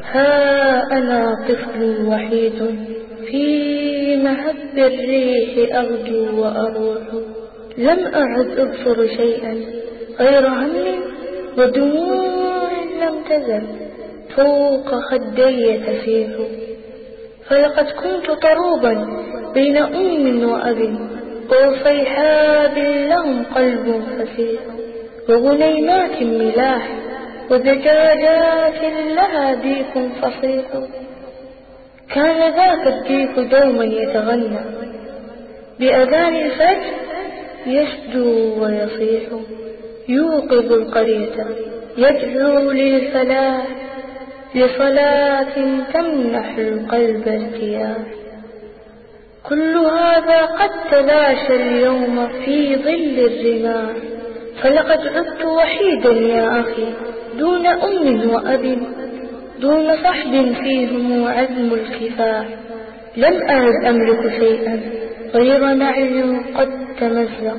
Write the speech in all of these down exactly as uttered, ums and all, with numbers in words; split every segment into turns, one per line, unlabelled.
ها أنا طفل وحيد في مهب الريح أغدو وأروح، لم أعد أبصر شيئا غير هم ودموع لم تزل فوق خدي تسيح. فلقد كنت طروبا بين أم وأب، وصيحاب لهم قلب فسيح، وغنيمات ملاح وزجاجات لها ديك فصيح. كان ذاك الديك دوما يتغنى بأذان الفجر يشدو ويصيح، يوقظ القرية يدعو للفلاح لصلاة تمنح القلب ارتياح. كل هذا قد تلاشى اليوم في ظل الرماح، فلقد عدت وحيدا يا أخي دون أم وأب، دون صحب فيهم عزم الكفاح. لم أعد أملك شيئا غير نعل قد تمزق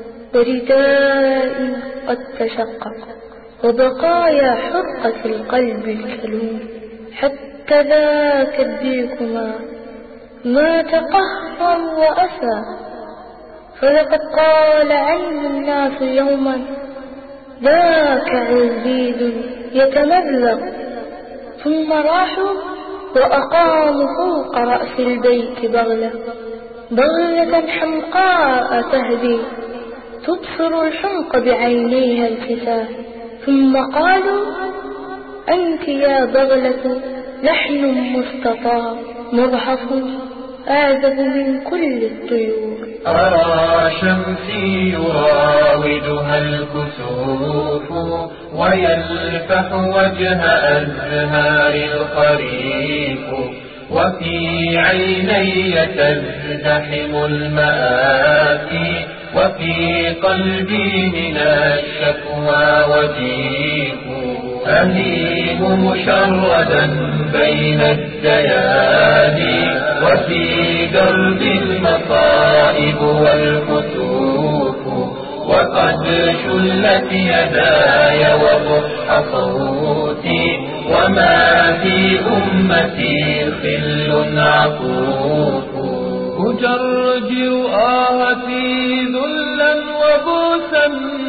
ورداء قد تشقق، وبقايا حرقة القلب الكلوم. حتى ذاك الديك ما ما تقهر وأسى، فلقد قال عنه الناس يوما ذاك عزيز يتمزق. ثم راحوا وأقاموا فوق رأس البيت بغلة، بغلة حمقاء تهدي تبصر الحمق بعينيها الكساح. ثم قالوا أنت يا بغلة لحن مستطاع مرهف أعذب من كل الطيور.
أرى شمسي يراودها الكسوف، ويلفح وجه أزهار الخريف، وفي عيني تزدحم المآسي، وفي قلبي من الشكوى وجيف. أهيم مشردا بين الديالي، وفي درب المصائب والكسوف، وقد شلت يداي وضح صوتي، وما في أمتي خل عطوف. أجرجر آهتي ذلا وبوسا،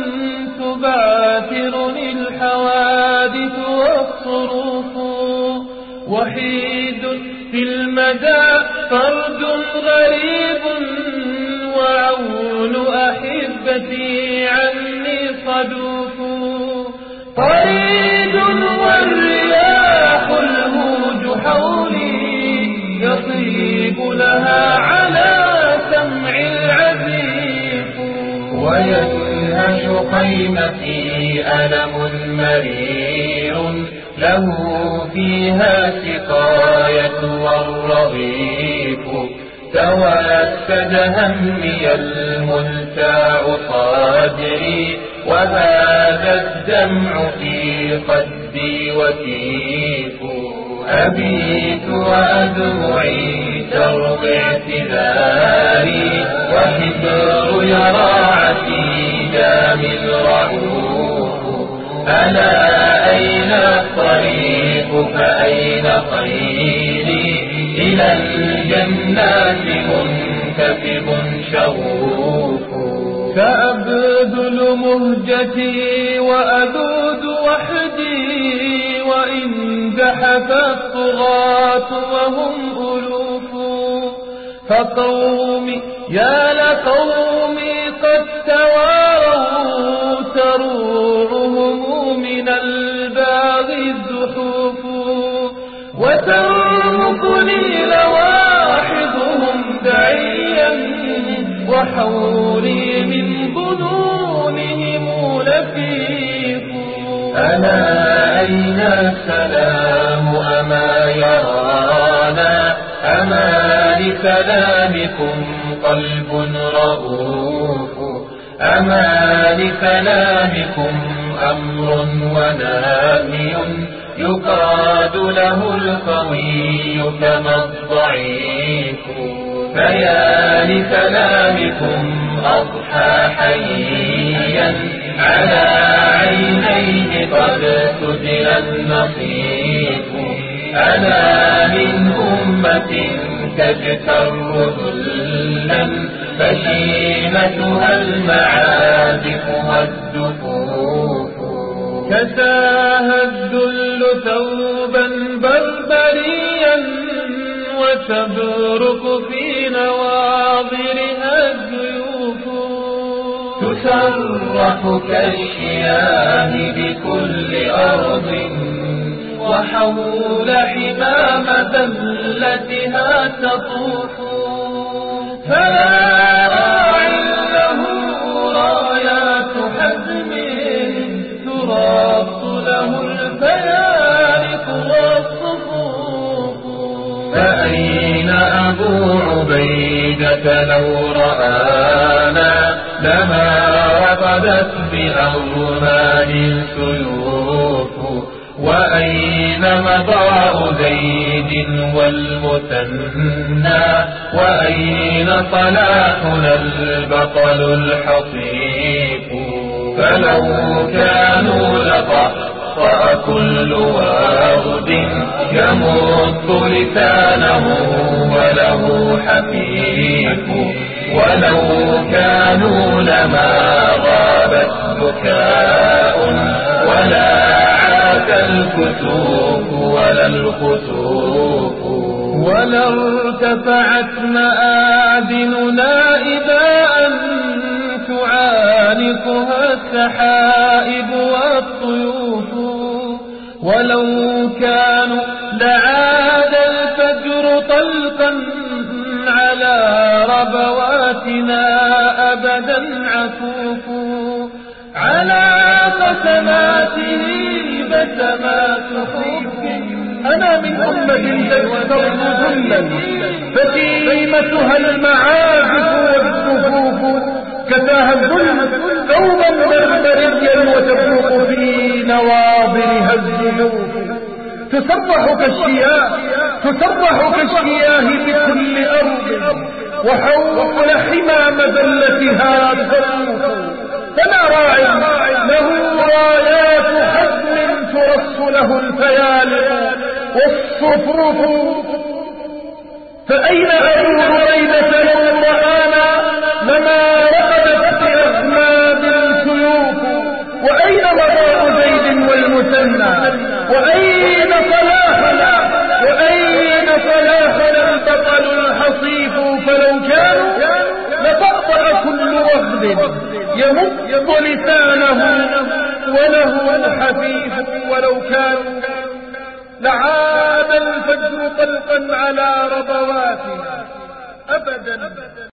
تبعثرني الحوادث والصروف. وحيد في المدى فرد غريب، وعول أحبتي عني صدوف. طريد والرياح الهوج حولي، يطيب لها على سمع العزيف. وينهش خيمتي ألم مرير، له فيها سقاية والرغيف. توسد همي الملتاع صدري، وهذا الدمع في خدي وكيف. أبيت وأدمعي ترضي اعتذاري، وحبر يرى عتيدا من رؤوف. ألا أين الطريق فأين خيلي، إلى الجنات منكسب شغوف. فأبذل مهجتي وأذود وحدي، وإن زحف الطغاة وهم ألوف. فقومي يا لقومي قد تواروا، تروعهم من الباغي الزحوف. وترمقني لواحظهم دعيا، وحولي من ظنونهم لفيف. ألا أين السلام أما يرانا، أما لكلامكم قلب رؤوف. أما لكلامكم أمر ونهي، يقاد له القوي كما الضعيف. فيا لكلامكم أضحى حيا، على عينيه قد سدل النصيف. أنا من أمة تجتر ذلا فشيمتها المعازف والدفوف. كساها الذل ثوبا بربريا وتبرق في نواظرها الزيوف. تسرح كالشياه بكل أرض وحول حمام ذلتها تطوف. فلا راع له رايات حزم تراص له الفيارق والصفوف. فأين أبو عبيدة لو رآنا لما رقدت بأرمان السيوف. وأين مضاء زيد والمثنى وأين صلاحنا البطل الحصيف. فلو كانوا لطأطأ كل وارد يمط لسانه وله حفيف. ولو كانوا لما غابت بكاء ولا الكسوف ولا الخسوف. ولا ارتفعت مآذننا إباء تعانقها السحائب والطيوف. ولو كانوا لعاد الفجر طلقا على ربواتنا أبدا عكوف. على قسماته بسمات خوف. أنا من أمة تجتر ذلا فشيمتها المعازف والصفوف. كساها الذل ثوبا بربريا وتبرق في نواظرها الزيوف. تسرح كالشياه تسرح كالشياه بكل أرض وحول حمام ذلتها تطوف. فلا راع له رايات حزم ترص له الفيالق والصفوف. فأين أبو عبيدة لو رآنا لما رقدت بأسماد السيوف. وأين مضاء زيد والمثنى وأين صلاحنا وأين صلاحنا البطل الحصيف. فلو كانوا لطأطأ كل وفد يمط لسانه وله حفيف. ولو كانوا لعاد الفجر طلقا على ربواتنا أبدا